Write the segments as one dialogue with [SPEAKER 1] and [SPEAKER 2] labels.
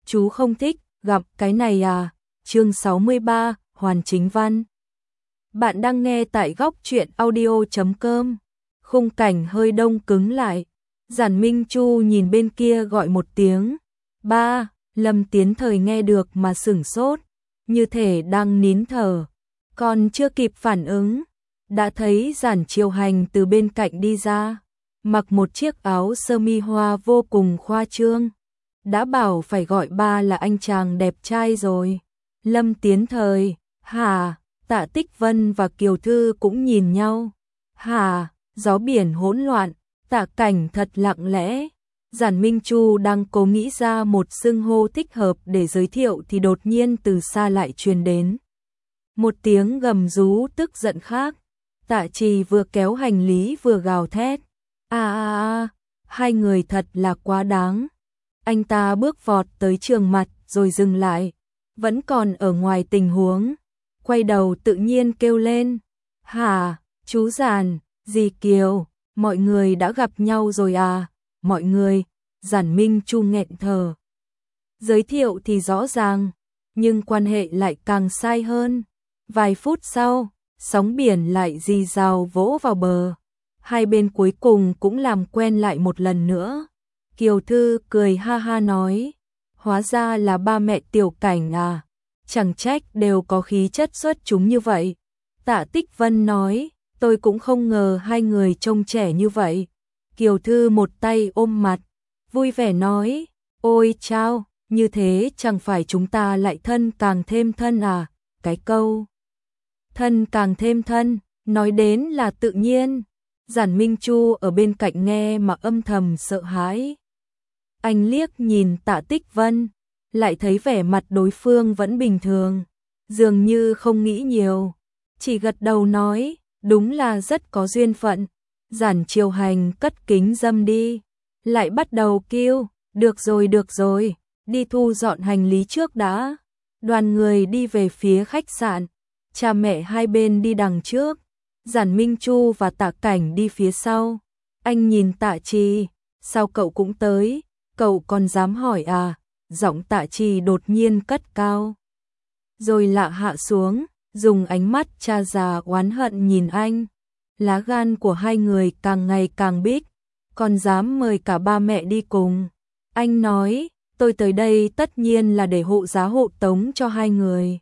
[SPEAKER 1] chú không thích gặp cái này à? Chương 63, Hoàn Chính Văn. Bạn đang nghe tại góc truyện audio.com. Khung cảnh hơi đông cứng lại. Giản Minh Chu nhìn bên kia gọi một tiếng. Ba, Lâm Tiến Thời nghe được mà sửng sốt, như thể đang nín thở. Còn chưa kịp phản ứng, đã thấy Giản Chiêu Hành từ bên cạnh đi ra, mặc một chiếc áo sơ mi hoa vô cùng khoa trương. Đã bảo phải gọi ba là anh chàng đẹp trai rồi. Lâm Tiến Thời, hả? Tạ Tích Vân và Kiều Thư cũng nhìn nhau. Hả? Gió biển hỗn loạn, Tạ Cảnh thật lặng lẽ. Giản Minh Chu đang cố nghĩ ra một xưng hô thích hợp để giới thiệu thì đột nhiên từ xa lại truyền đến một tiếng gầm rú tức giận khác. Tạ Trì vừa kéo hành lý vừa gào thét. Hai người thật là quá đáng. Anh ta bước vọt tới Trường Mặt rồi dừng lại, vẫn còn ở ngoài tình huống, quay đầu tự nhiên kêu lên. Hả, chú Giản, dì Kiều, mọi người đã gặp nhau rồi à? Mọi người, Giản Minh Chu nghẹn thở. Giới thiệu thì rõ ràng, nhưng quan hệ lại càng sai hơn. Vài phút sau, sóng biển lại rì rào vỗ vào bờ. Hai bên cuối cùng cũng làm quen lại một lần nữa. Kiều Thư cười ha ha nói, hóa ra là ba mẹ Tiểu Cảnh à, chẳng trách đều có khí chất xuất chúng như vậy. Tạ Tích Vân nói, tôi cũng không ngờ hai người trông trẻ như vậy. Kiều Thư một tay ôm mặt, vui vẻ nói, ôi chao, như thế chẳng phải chúng ta lại thân càng thêm thân à? Cái câu thân càng thêm thân, nói đến là tự nhiên. Giản Minh Chu ở bên cạnh nghe mà âm thầm sợ hãi. Anh liếc nhìn Tạ Tích Vân, lại thấy vẻ mặt đối phương vẫn bình thường, dường như không nghĩ nhiều, chỉ gật đầu nói, đúng là rất có duyên phận. Giản Chiêu Hành cất kính dâm đi, lại bắt đầu kêu, được rồi, đi thu dọn hành lý trước đã. Đoàn người đi về phía khách sạn, cha mẹ hai bên đi đằng trước, Giản Minh Chu và Tạ Cảnh đi phía sau. Anh nhìn Tạ Trì, sao cậu cũng tới, cậu còn dám hỏi à? Giọng Tạ Trì đột nhiên cất cao, rồi lạ hạ xuống, dùng ánh mắt cha già oán hận nhìn anh. Lá gan của hai người càng ngày càng bít, còn dám mời cả ba mẹ đi cùng. Anh nói, tôi tới đây tất nhiên là để hộ giá hộ tống cho hai người.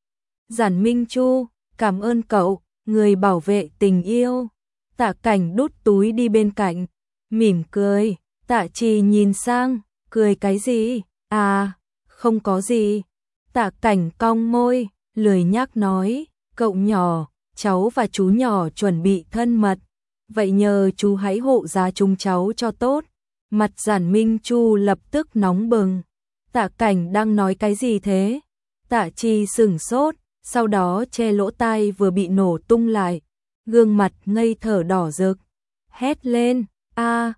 [SPEAKER 1] Giản Minh Chu, cảm ơn cậu, người bảo vệ tình yêu. Tạ Cảnh đút túi đi bên cạnh, mỉm cười. Tạ Trì nhìn sang, cười cái gì? À, không có gì. Tạ Cảnh cong môi, lười nhác nói, cậu nhỏ, cháu và chú nhỏ chuẩn bị thân mật, vậy nhờ chú hãy hộ giá chúng cháu cho tốt. Mặt Giản Minh Chu lập tức nóng bừng. Tạ Cảnh đang nói cái gì thế? Tạ Trì sửng sốt, sau đó che lỗ tai vừa bị nổ tung lại, gương mặt ngây thở đỏ rực, hét lên, a.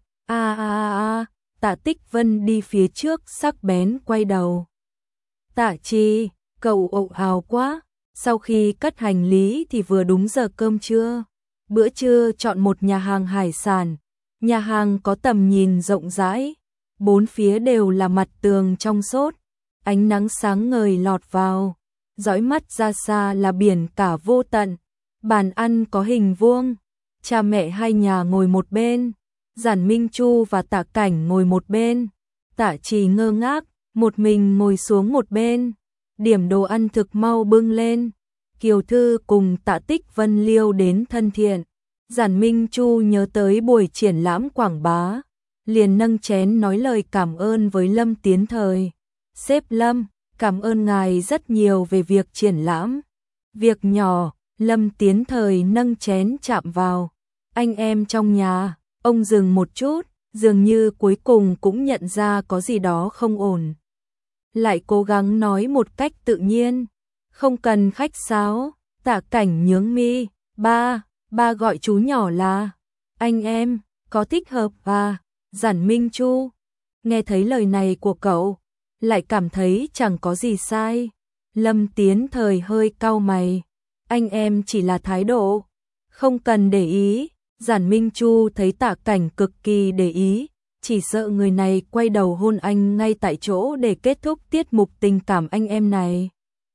[SPEAKER 1] Tạ Tích Vân đi phía trước sắc bén quay đầu. Tạ Trì, cậu ồn ào quá. Sau khi cất hành lý thì vừa đúng giờ cơm trưa. Bữa trưa chọn một nhà hàng hải sản. Nhà hàng có tầm nhìn rộng rãi, bốn phía đều là mặt tường trong suốt, ánh nắng sáng ngời lọt vào, dõi mắt ra xa là biển cả vô tận. Bàn ăn có hình vuông, cha mẹ hai nhà ngồi một bên, Giản Minh Chu và Tạ Cảnh ngồi một bên, Tạ Trì ngơ ngác, một mình ngồi xuống một bên. Điểm đồ ăn thực mau bưng lên, Kiều Thư cùng Tạ Tích Vân liêu đến thân thiện. Giản Minh Chu nhớ tới buổi triển lãm quảng bá, liền nâng chén nói lời cảm ơn với Lâm Tiến Thời. Sếp Lâm, cảm ơn ngài rất nhiều về việc triển lãm. Việc nhỏ, Lâm Tiến Thời nâng chén chạm vào. Anh em trong nhà, ông dừng một chút, dường như cuối cùng cũng nhận ra có gì đó không ổn. Lại cố gắng nói một cách tự nhiên, không cần khách sáo. Tạ Cảnh nhướng mi, ba gọi chú nhỏ là anh em, có thích hợp à? Giản Minh Chu nghe thấy lời này của cậu, lại cảm thấy chẳng có gì sai. Lâm Tiến Thời hơi cau mày, anh em chỉ là thái độ, không cần để ý. Giản Minh Chu thấy Tạ Cảnh cực kỳ để ý, chỉ sợ người này quay đầu hôn anh ngay tại chỗ để kết thúc tiết mục tình cảm anh em này.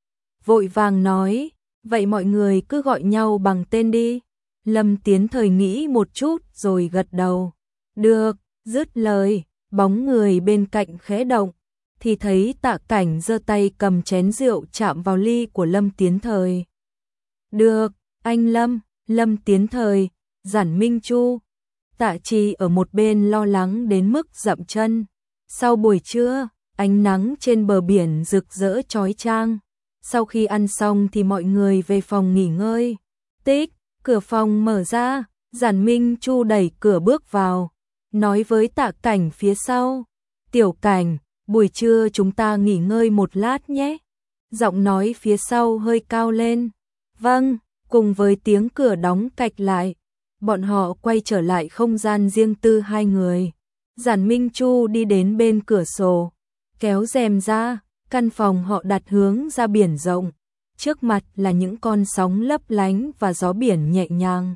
[SPEAKER 1] Vội vàng nói, vậy mọi người cứ gọi nhau bằng tên đi. Lâm Tiến Thời nghĩ một chút rồi gật đầu. Được, dứt lời, bóng người bên cạnh khẽ động, thì thấy Tạ Cảnh giơ tay cầm chén rượu chạm vào ly của Lâm Tiến Thời. Được, anh Lâm, Lâm Tiến Thời, Giản Minh Chu. Tạ Trì ở một bên lo lắng đến mức dậm chân. Sau buổi trưa, ánh nắng trên bờ biển rực rỡ chói chang. Sau khi ăn xong thì mọi người về phòng nghỉ ngơi. Tích, cửa phòng mở ra, Giản Minh Chu đẩy cửa bước vào, nói với Tạ Cảnh phía sau. Tiểu Cảnh, buổi trưa chúng ta nghỉ ngơi một lát nhé. Giọng nói phía sau hơi cao lên. Vâng, cùng với tiếng cửa đóng cạch lại, bọn họ quay trở lại không gian riêng tư hai người. Giản Minh Chu đi đến bên cửa sổ, kéo rèm ra, căn phòng họ đặt hướng ra biển rộng. Trước mặt là những con sóng lấp lánh và gió biển nhẹ nhàng.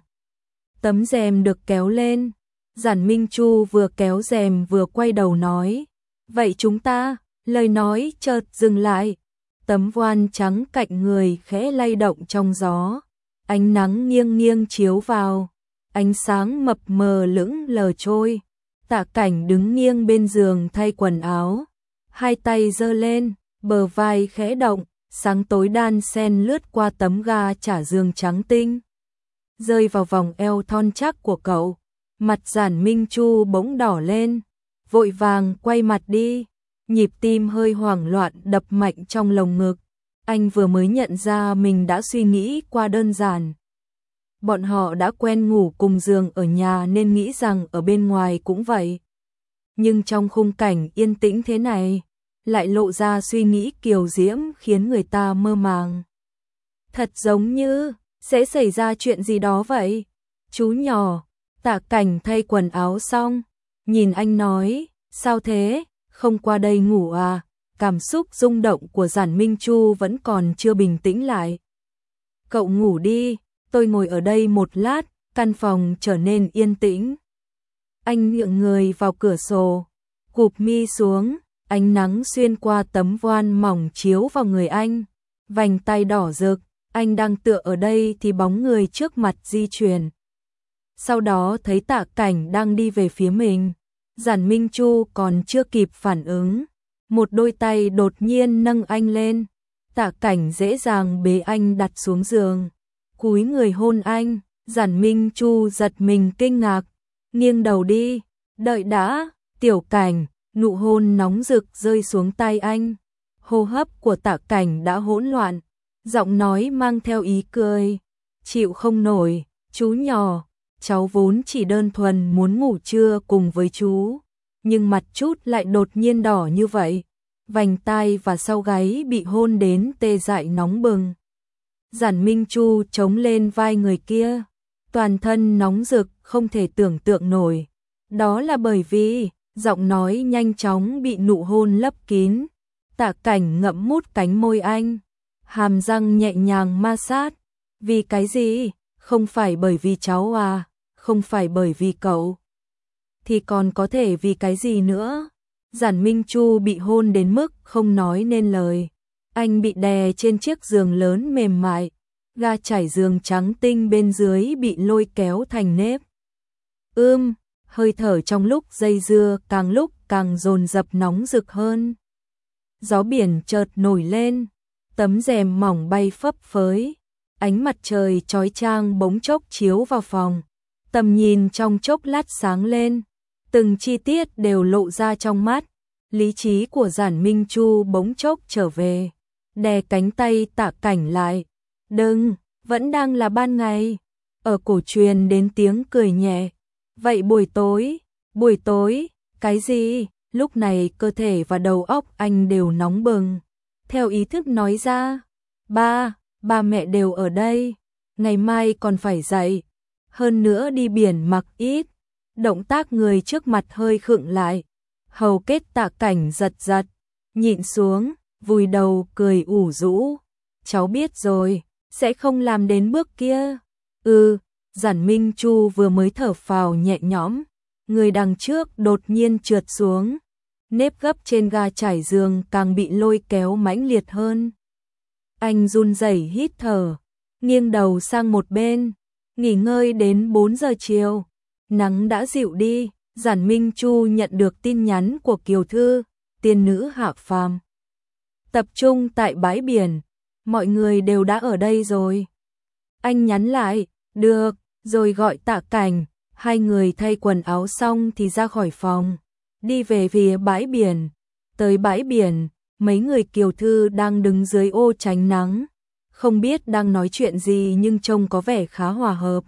[SPEAKER 1] Tấm rèm được kéo lên, Giản Minh Chu vừa kéo rèm vừa quay đầu nói. Vậy chúng ta, lời nói chợt dừng lại. Tấm voan trắng cạnh người khẽ lay động trong gió. Ánh nắng nghiêng nghiêng chiếu vào. Ánh sáng mập mờ lững lờ trôi. Tạ Cảnh đứng nghiêng bên giường thay quần áo. Hai tay giơ lên, bờ vai khẽ động. Sáng tối đan sen lướt qua tấm ga chả giường trắng tinh, rơi vào vòng eo thon chắc của cậu. Mặt Giản Minh Chu bỗng đỏ lên, vội vàng quay mặt đi, nhịp tim hơi hoảng loạn đập mạnh trong lồng ngực. Anh vừa mới nhận ra mình đã suy nghĩ qua đơn giản. Bọn họ đã quen ngủ cùng giường ở nhà nên nghĩ rằng ở bên ngoài cũng vậy. Nhưng trong khung cảnh yên tĩnh thế này, lại lộ ra suy nghĩ kiều diễm khiến người ta mơ màng. Thật giống như sẽ xảy ra chuyện gì đó vậy. Chú nhỏ, Tạ Cảnh thay quần áo xong, nhìn anh nói, sao thế, không qua đây ngủ à? Cảm xúc rung động của Giản Minh Chu vẫn còn chưa bình tĩnh lại. Cậu ngủ đi, tôi ngồi ở đây một lát, căn phòng trở nên yên tĩnh. Anh nhượng người vào cửa sổ, cụp mi xuống. Ánh nắng xuyên qua tấm voan mỏng chiếu vào người anh, vành tay đỏ rực, anh đang tựa ở đây thì bóng người trước mặt di chuyển. Sau đó thấy Tạ Cảnh đang đi về phía mình, Giản Minh Chu còn chưa kịp phản ứng, một đôi tay đột nhiên nâng anh lên, Tạ Cảnh dễ dàng bế anh đặt xuống giường, cúi người hôn anh. Giản Minh Chu giật mình kinh ngạc, nghiêng đầu đi, đợi đã, Tiểu Cảnh. Nụ hôn nóng rực rơi xuống tay anh. Hô hấp của Tạ Cảnh đã hỗn loạn, giọng nói mang theo ý cười. Chịu không nổi, chú nhỏ, cháu vốn chỉ đơn thuần muốn ngủ trưa cùng với chú, nhưng mặt chút lại đột nhiên đỏ như vậy. Vành tai và sau gáy bị hôn đến tê dại nóng bừng. Giản Minh Chu chống lên vai người kia, toàn thân nóng rực không thể tưởng tượng nổi. Đó là bởi vì giọng nói nhanh chóng bị nụ hôn lấp kín. Tạ Cảnh ngậm mút cánh môi anh, hàm răng nhẹ nhàng ma sát. Vì cái gì? Không phải bởi vì cháu à? Không phải bởi vì cậu? Thì còn có thể vì cái gì nữa? Giản Minh Chu bị hôn đến mức không nói nên lời. Anh bị đè trên chiếc giường lớn mềm mại, ga trải giường trắng tinh bên dưới bị lôi kéo thành nếp. Hơi thở trong lúc dây dưa càng lúc càng dồn dập nóng rực hơn. Gió biển chợt nổi lên, tấm rèm mỏng bay phấp phới, ánh mặt trời chói chang bỗng chốc chiếu vào phòng. Tầm nhìn trong chốc lát sáng lên, từng chi tiết đều lộ ra trong mắt. Lý trí của Giản Minh Chu bỗng chốc trở về, đè cánh tay Tạ Cảnh lại. Đừng, vẫn đang là ban ngày. Ở cổ truyền đến tiếng cười nhẹ. Vậy buổi tối, cái gì? Lúc này cơ thể và đầu óc anh đều nóng bừng. Theo ý thức nói ra, ba mẹ đều ở đây, ngày mai còn phải dậy. Hơn nữa đi biển mặc ít. Động tác người trước mặt hơi khựng lại. Hầu kết Tạ Cảnh giật giật, nhịn xuống, vùi đầu cười ủ rũ. Cháu biết rồi, sẽ không làm đến bước kia. Giản Minh Chu vừa mới thở phào nhẹ nhõm, người đằng trước đột nhiên trượt xuống, nếp gấp trên ga trải giường càng bị lôi kéo mãnh liệt hơn. Anh run rẩy hít thở, nghiêng đầu sang một bên, nghỉ ngơi đến 4 giờ chiều, nắng đã dịu đi. Giản Minh Chu nhận được tin nhắn của Kiều Thư, tiên nữ hạ phàm. Tập trung tại bãi biển, mọi người đều đã ở đây rồi. Anh nhắn lại, được, rồi gọi Tạ Cảnh, hai người thay quần áo xong thì ra khỏi phòng, đi về phía bãi biển. Tới bãi biển, mấy người Kiều Thư đang đứng dưới ô tránh nắng, không biết đang nói chuyện gì nhưng trông có vẻ khá hòa hợp.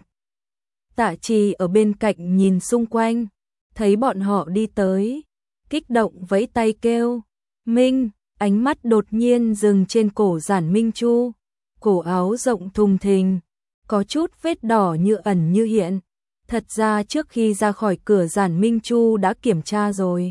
[SPEAKER 1] Tạ Trì ở bên cạnh nhìn xung quanh, thấy bọn họ đi tới, kích động vẫy tay kêu, Minh, ánh mắt đột nhiên dừng trên cổ Giản Minh Chu, cổ áo rộng thùng thình, có chút vết đỏ như ẩn như hiện, thật ra trước khi ra khỏi cửa Giản Minh Chu đã kiểm tra rồi.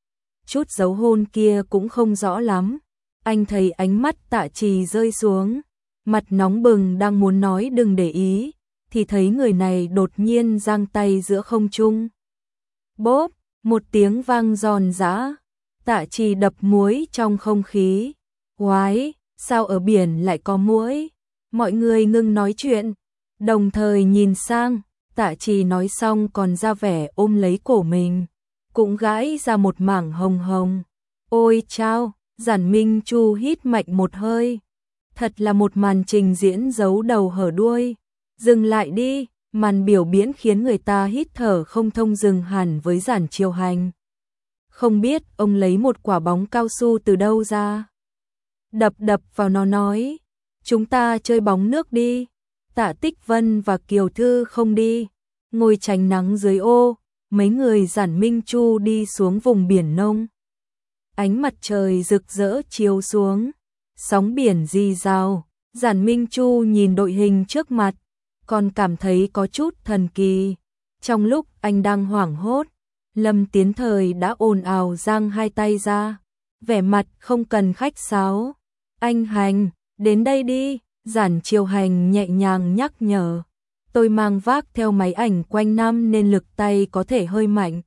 [SPEAKER 1] Chút dấu hôn kia cũng không rõ lắm, anh thấy ánh mắt Tạ Trì rơi xuống, mặt nóng bừng đang muốn nói đừng để ý, thì thấy người này đột nhiên giang tay giữa không trung. Bốp, một tiếng vang giòn giã, Tạ Trì đập muối trong không khí. Oái, sao ở biển lại có muỗi? Mọi người ngưng nói chuyện, đồng thời nhìn sang. Tạ Trì nói xong còn ra vẻ ôm lấy cổ mình, cũng gãi ra một mảng hồng hồng. Ôi chao, Giản Minh Chu hít mạnh một hơi. Thật là một màn trình diễn giấu đầu hở đuôi. Dừng lại đi, màn biểu diễn khiến người ta hít thở không thông dừng hẳn với Giản Chiêu Hành. Không biết ông lấy một quả bóng cao su từ đâu ra. Đập vào nó nói, chúng ta chơi bóng nước đi. Tạ Tích Vân và Kiều Thư không đi, ngồi tránh nắng dưới ô, mấy người Giản Minh Chu đi xuống vùng biển nông. Ánh mặt trời rực rỡ chiếu xuống, sóng biển rì rào, Giản Minh Chu nhìn đội hình trước mặt, còn cảm thấy có chút thần kỳ. Trong lúc anh đang hoảng hốt, Lâm Tiến Thời đã ồn ào giang hai tay ra, vẻ mặt không cần khách sáo. Anh Hành, đến đây đi. Giản Chiêu Hành nhẹ nhàng nhắc nhở, tôi mang vác theo máy ảnh quanh năm nên lực tay có thể hơi mạnh.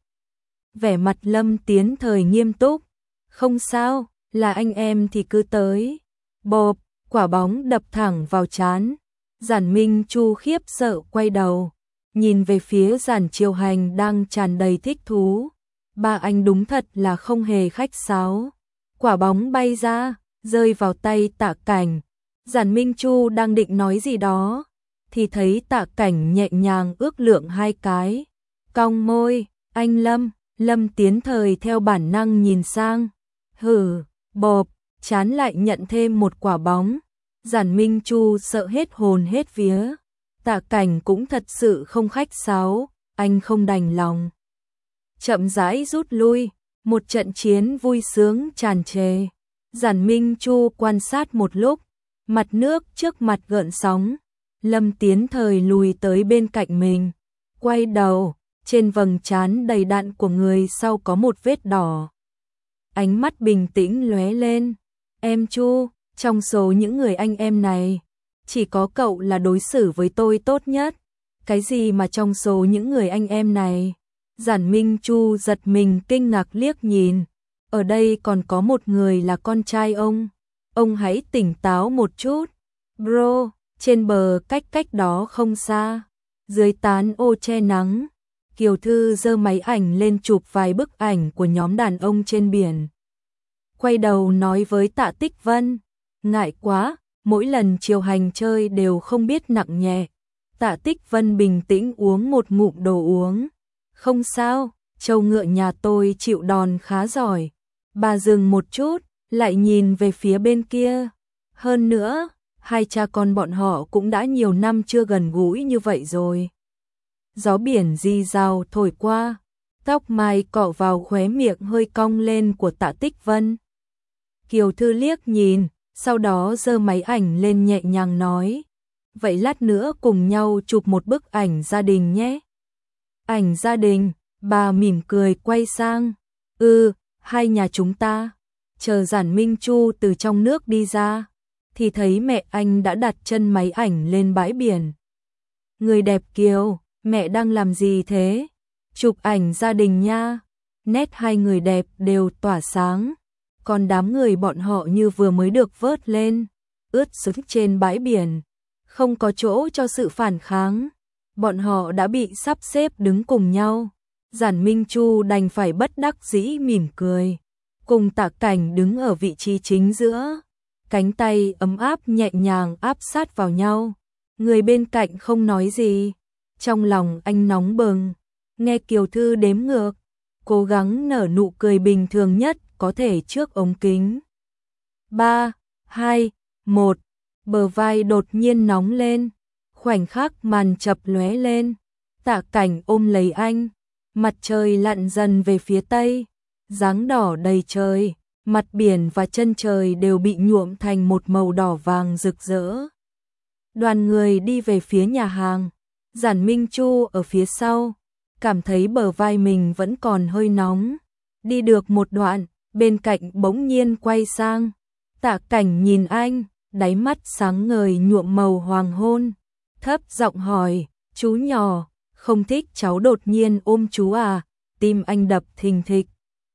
[SPEAKER 1] Vẻ mặt Lâm Tiến Thời nghiêm túc, không sao, là anh em thì cứ tới. Bộp, quả bóng đập thẳng vào trán. Giản Minh Chu khiếp sợ quay đầu, nhìn về phía Giản Chiêu Hành đang tràn đầy thích thú. Ba anh đúng thật là không hề khách sáo. Quả bóng bay ra, rơi vào tay Tạ Cảnh. Giản Minh Chu đang định nói gì đó, thì thấy Tạ Cảnh nhẹ nhàng ước lượng hai cái, cong môi, anh Lâm Tiến Thời theo bản năng nhìn sang, hừ, bộp, chán lại nhận thêm một quả bóng. Giản Minh Chu sợ hết hồn hết vía, Tạ Cảnh cũng thật sự không khách sáo, anh không đành lòng. Chậm rãi rút lui, một trận chiến vui sướng tràn trề. Giản Minh Chu quan sát một lúc, mặt nước trước mặt gợn sóng, Lâm Tiến Thời lùi tới bên cạnh mình, quay đầu, trên vầng trán đầy đặn của người sau có một vết đỏ. Ánh mắt bình tĩnh lóe lên, em Chu, trong số những người anh em này, chỉ có cậu là đối xử với tôi tốt nhất. Cái gì mà trong số những người anh em này? Giản Minh Chu giật mình kinh ngạc liếc nhìn, ở đây còn có một người là con trai ông hãy tỉnh táo một chút. Bro, trên bờ cách đó không xa, dưới tán ô che nắng, Kiều Thư giơ máy ảnh lên chụp vài bức ảnh của nhóm đàn ông trên biển. Quay đầu nói với Tạ Tích Vân, ngại quá, mỗi lần Chiêu Hành chơi đều không biết nặng nhẹ. Tạ Tích Vân bình tĩnh uống một ngụm đồ uống. Không sao, trâu ngựa nhà tôi chịu đòn khá giỏi. Bà dừng một chút, lại nhìn về phía bên kia. Hơn nữa, hai cha con bọn họ cũng đã nhiều năm chưa gần gũi như vậy rồi. Gió biển rì rào thổi qua, tóc mai cọ vào khóe miệng hơi cong lên của Tạ Tích Vân. Kiều Thư liếc nhìn, sau đó giơ máy ảnh lên nhẹ nhàng nói, vậy lát nữa cùng nhau chụp một bức ảnh gia đình nhé. Ảnh gia đình, bà mỉm cười quay sang, hai nhà chúng ta. Chờ Giản Minh Chu từ trong nước đi ra, thì thấy mẹ anh đã đặt chân máy ảnh lên bãi biển. Người đẹp Kiều, mẹ đang làm gì thế? chụp ảnh gia đình nha. Nét hai người đẹp đều tỏa sáng, còn đám người bọn họ như vừa mới được vớt lên, ướt sũng trên bãi biển, không có chỗ cho sự phản kháng. Bọn họ đã bị sắp xếp đứng cùng nhau. Giản Minh Chu đành phải bất đắc dĩ mỉm cười, cùng Tạ Cảnh đứng ở vị trí chính giữa, cánh tay ấm áp nhẹ nhàng áp sát vào nhau. Người bên cạnh không nói gì, trong lòng anh nóng bừng, nghe Kiều Thư đếm ngược, cố gắng nở nụ cười bình thường nhất có thể trước ống kính. 3, 2, 1, bờ vai đột nhiên nóng lên, khoảnh khắc màn chập lóe lên, Tạ Cảnh ôm lấy anh, mặt trời lặn dần về phía tây, dáng đỏ đầy trời, mặt biển và chân trời đều bị nhuộm thành một màu đỏ vàng rực rỡ. Đoàn người đi về phía nhà hàng, Giản Minh Chu ở phía sau, cảm thấy bờ vai mình vẫn còn hơi nóng. Đi được một đoạn, bên cạnh bỗng nhiên quay sang, Tạ Cảnh nhìn anh, đáy mắt sáng ngời nhuộm màu hoàng hôn, thấp giọng hỏi, chú nhỏ, không thích cháu đột nhiên ôm chú à? Tim anh đập thình thịch.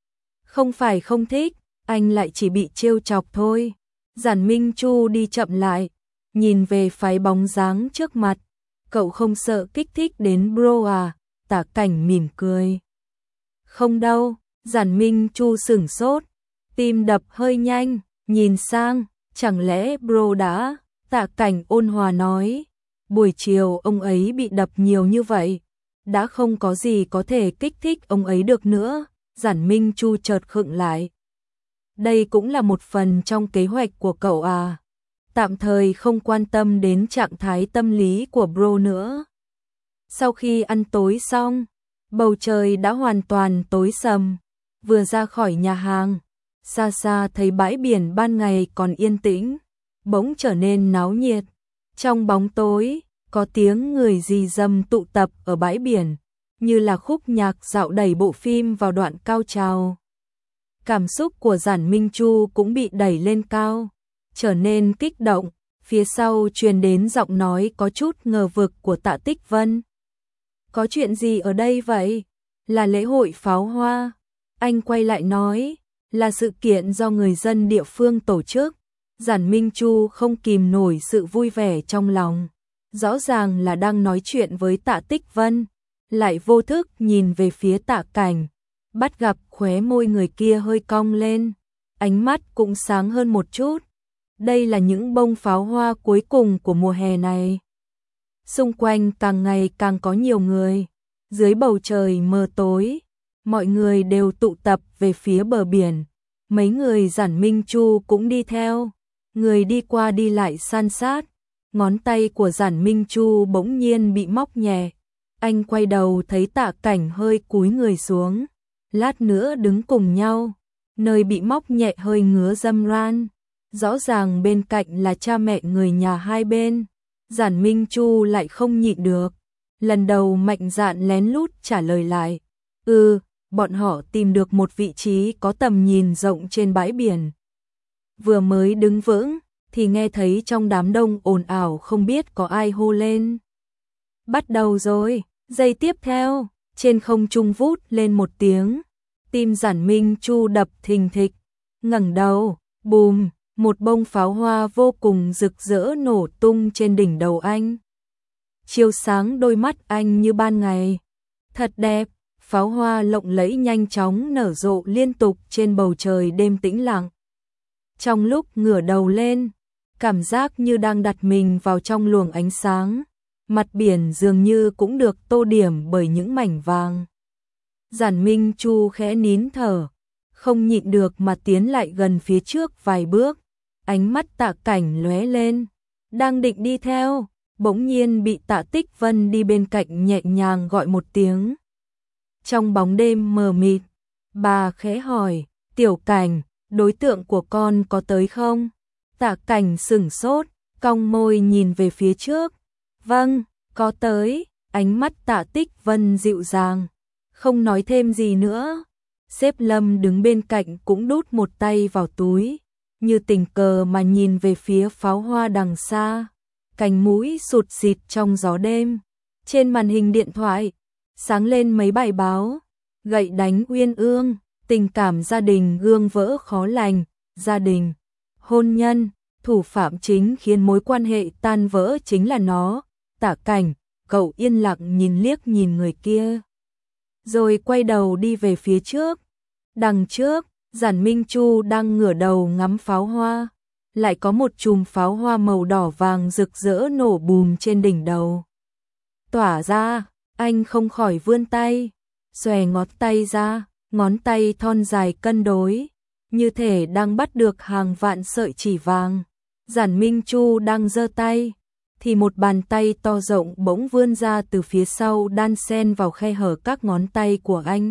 [SPEAKER 1] Không phải không thích, anh lại chỉ bị trêu chọc thôi. Giản Minh Chu đi chậm lại, nhìn về phái bóng dáng trước mặt, cậu không sợ kích thích đến bro à? Tạ Cảnh mỉm cười. Không đâu. Giản Minh Chu sửng sốt, tim đập hơi nhanh, nhìn sang, chẳng lẽ bro đã? Tạ Cảnh ôn hòa nói, buổi chiều ông ấy bị đập nhiều như vậy, đã không có gì có thể kích thích ông ấy được nữa. Giản Minh Chu chợt khựng lại. Đây cũng là một phần trong kế hoạch của cậu à? Tạm thời không quan tâm đến trạng thái tâm lý của bro nữa. Sau khi ăn tối xong, bầu trời đã hoàn toàn tối sầm. Vừa ra khỏi nhà hàng, xa xa thấy bãi biển ban ngày còn yên tĩnh, bỗng trở nên náo nhiệt. Trong bóng tối, có tiếng người rì rầm tụ tập ở bãi biển, như là khúc nhạc dạo đẩy bộ phim vào đoạn cao trào. Cảm xúc của Giản Minh Chu cũng bị đẩy lên cao, trở nên kích động. Phía sau truyền đến giọng nói có chút ngờ vực của Tạ Tích Vân. Có chuyện gì ở đây vậy? Là lễ hội pháo hoa. Anh quay lại nói, là sự kiện do người dân địa phương tổ chức. Giản Minh Chu không kìm nổi sự vui vẻ trong lòng. Rõ ràng là đang nói chuyện với Tạ Tích Vân, lại vô thức nhìn về phía Tạ Cảnh, bắt gặp khóe môi người kia hơi cong lên, ánh mắt cũng sáng hơn một chút. Đây là những bông pháo hoa cuối cùng của mùa hè này. Xung quanh càng ngày càng có nhiều người, dưới bầu trời mờ tối, mọi người đều tụ tập về phía bờ biển. Mấy người Giản Minh Chu cũng đi theo, người đi qua đi lại san sát. Ngón tay của Giản Minh Chu bỗng nhiên bị móc nhẹ. Anh quay đầu thấy Tạ Cảnh hơi cúi người xuống, lát nữa đứng cùng nhau, nơi bị móc nhẹ hơi ngứa râm ran. Rõ ràng bên cạnh là cha mẹ người nhà hai bên. Giản Minh Chu lại không nhịn được, lần đầu mạnh dạn lén lút trả lời lại. Bọn họ tìm được một vị trí có tầm nhìn rộng trên bãi biển. Vừa mới đứng vững, thì nghe thấy trong đám đông ồn ào không biết có ai hô lên. Bắt đầu rồi, giây tiếp theo, trên không trung vút lên một tiếng. Tim Giản Minh Chu đập thình thịch, ngẩng đầu, bùm, một bông pháo hoa vô cùng rực rỡ nổ tung trên đỉnh đầu anh. Chiếu sáng đôi mắt anh như ban ngày. Thật đẹp, pháo hoa lộng lẫy nhanh chóng nở rộ liên tục trên bầu trời đêm tĩnh lặng. Trong lúc ngửa đầu lên, cảm giác như đang đặt mình vào trong luồng ánh sáng, mặt biển dường như cũng được tô điểm bởi những mảnh vàng. Giản Minh Chu khẽ nín thở, không nhịn được mà tiến lại gần phía trước vài bước, ánh mắt Tạ Cảnh lóe lên, đang định đi theo, bỗng nhiên bị Tạ Tích Vân đi bên cạnh nhẹ nhàng gọi một tiếng. Trong bóng đêm mờ mịt, bà khẽ hỏi, Tiểu Cảnh, đối tượng của con có tới không? Tạ Cảnh sửng sốt, cong môi nhìn về phía trước. Vâng, có tới. Ánh mắt Tạ Tích Vân dịu dàng, không nói thêm gì nữa. Sếp Lâm đứng bên cạnh cũng đút một tay vào túi, như tình cờ mà nhìn về phía pháo hoa đằng xa. Cành mũi sụt xịt trong gió đêm. Trên màn hình điện thoại, sáng lên mấy bài báo, gậy đánh uyên ương, tình cảm gia đình gương vỡ khó lành, gia đình, hôn nhân, thủ phạm chính khiến mối quan hệ tan vỡ chính là nó. Tả Cảnh, cậu yên lặng nhìn liếc nhìn người kia, rồi quay đầu đi về phía trước. Đằng trước, Giản Minh Chu đang ngửa đầu ngắm pháo hoa, lại có một chùm pháo hoa màu đỏ vàng rực rỡ nổ bùm trên đỉnh đầu. Tỏa ra, anh không khỏi vươn tay, xòe ngón tay ra, ngón tay thon dài cân đối, như thể đang bắt được hàng vạn sợi chỉ vàng. Giản Minh Chu đang giơ tay, thì một bàn tay to rộng bỗng vươn ra từ phía sau đan xen vào khe hở các ngón tay của anh.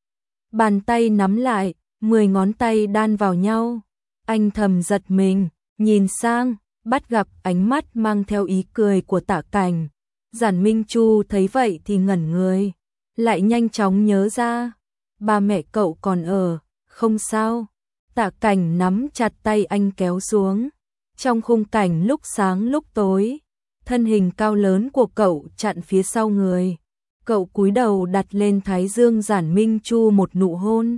[SPEAKER 1] Bàn tay nắm lại, 10 ngón tay đan vào nhau. Anh thầm giật mình, nhìn sang, bắt gặp ánh mắt mang theo ý cười của Tả Cảnh. Giản Minh Chu thấy vậy thì ngẩn người, lại nhanh chóng nhớ ra, ba mẹ cậu còn ở, không sao. Tả Cảnh nắm chặt tay anh kéo xuống. Trong khung cảnh lúc sáng lúc tối, thân hình cao lớn của cậu chặn phía sau người. Cậu cúi đầu đặt lên thái dương Giản Minh Chu một nụ hôn.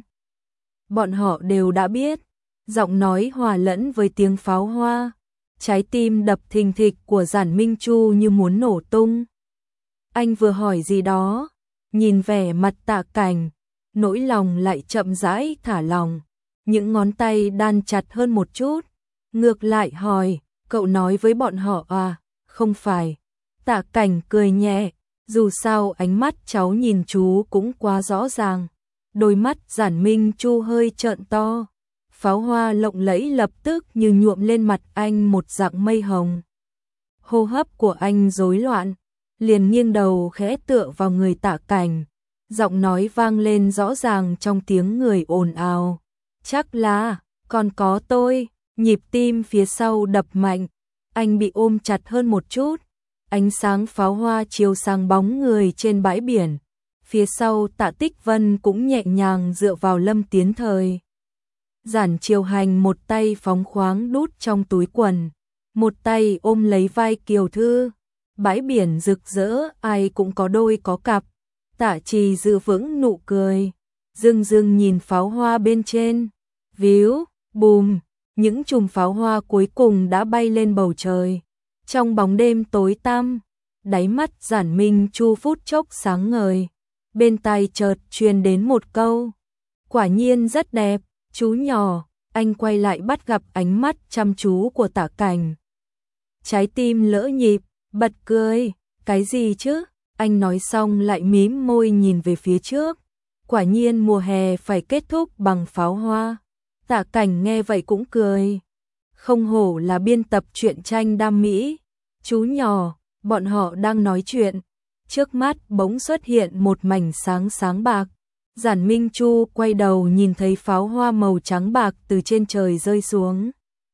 [SPEAKER 1] Bọn họ đều đã biết, giọng nói hòa lẫn với tiếng pháo hoa, trái tim đập thình thịch của Giản Minh Chu như muốn nổ tung. Anh vừa hỏi gì đó, nhìn vẻ mặt Tả Cảnh, nỗi lòng lại chậm rãi thả lòng, những ngón tay đan chặt hơn một chút. Ngược lại hỏi, cậu nói với bọn họ à? Không phải. Tả Cảnh cười nhẹ, dù sao ánh mắt cháu nhìn chú cũng quá rõ ràng. Đôi mắt Giản Minh Chu hơi trợn to, pháo hoa lộng lẫy lập tức như nhuộm lên mặt anh một dạng mây hồng. Hô hấp của anh rối loạn, liền nghiêng đầu khẽ tựa vào người Tả Cảnh, giọng nói vang lên rõ ràng trong tiếng người ồn ào. Chắc là, còn có tôi. Nhịp tim phía sau đập mạnh, anh bị ôm chặt hơn một chút. Ánh sáng pháo hoa chiếu sang bóng người trên bãi biển. Phía sau Tạ Tích Vân cũng nhẹ nhàng dựa vào Lâm Tiến Thời. Giản Chiêu Hành một tay phóng khoáng đút trong túi quần, một tay ôm lấy vai Kiều Thư. Bãi biển rực rỡ, ai cũng có đôi có cặp. Tạ Trì giữ vững nụ cười, dưng dưng nhìn pháo hoa bên trên. Víu, bùm, những chùm pháo hoa cuối cùng đã bay lên bầu trời. Trong bóng đêm tối tăm, đáy mắt Giản Minh Chu phút chốc sáng ngời. Bên tai chợt truyền đến một câu, quả nhiên rất đẹp, chú nhỏ. Anh quay lại bắt gặp ánh mắt chăm chú của Tả Cảnh. Trái tim lỡ nhịp, bật cười, cái gì chứ? Anh nói xong lại mím môi nhìn về phía trước. Quả nhiên mùa hè phải kết thúc bằng pháo hoa. Tả Cảnh nghe vậy cũng cười. Không hổ là biên tập truyện tranh đam mỹ. Chú nhỏ, bọn họ đang nói chuyện. Trước mắt bỗng xuất hiện một mảnh sáng sáng bạc. Giản Minh Chu quay đầu nhìn thấy pháo hoa màu trắng bạc từ trên trời rơi xuống.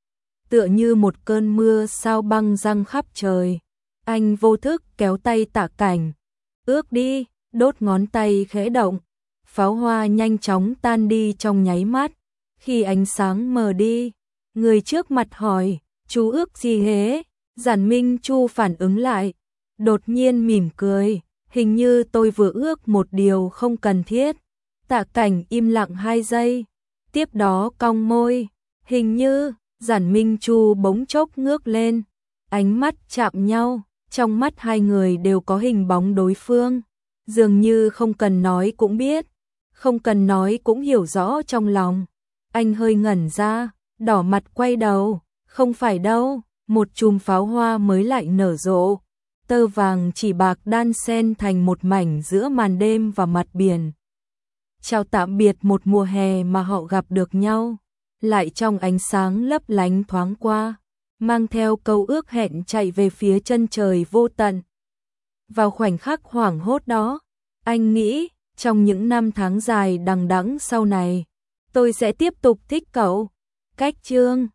[SPEAKER 1] Tựa như một cơn mưa sao băng răng khắp trời. Anh vô thức kéo tay Tả Cảnh. Ước đi, đốt ngón tay khẽ động. Pháo hoa nhanh chóng tan đi trong nháy mắt. Khi ánh sáng mờ đi, người trước mặt hỏi, chú ước gì thế? Giản Minh Chu phản ứng lại, đột nhiên mỉm cười, hình như tôi vừa ước một điều không cần thiết. Tả Cảnh im lặng 2 giây, tiếp đó cong môi, hình như. Giản Minh Chu bỗng chốc ngước lên, ánh mắt chạm nhau, trong mắt hai người đều có hình bóng đối phương, dường như không cần nói cũng biết, không cần nói cũng hiểu rõ trong lòng. Anh hơi ngẩn ra, đỏ mặt quay đầu, không phải đâu, một chùm pháo hoa mới lại nở rộ, tơ vàng chỉ bạc đan xen thành một mảnh giữa màn đêm và mặt biển. Chào tạm biệt một mùa hè mà họ gặp được nhau, lại trong ánh sáng lấp lánh thoáng qua, mang theo câu ước hẹn chạy về phía chân trời vô tận. Vào khoảnh khắc hoảng hốt đó, anh nghĩ, trong những năm tháng dài đằng đẵng sau này, tôi sẽ tiếp tục thích cậu. Cách chương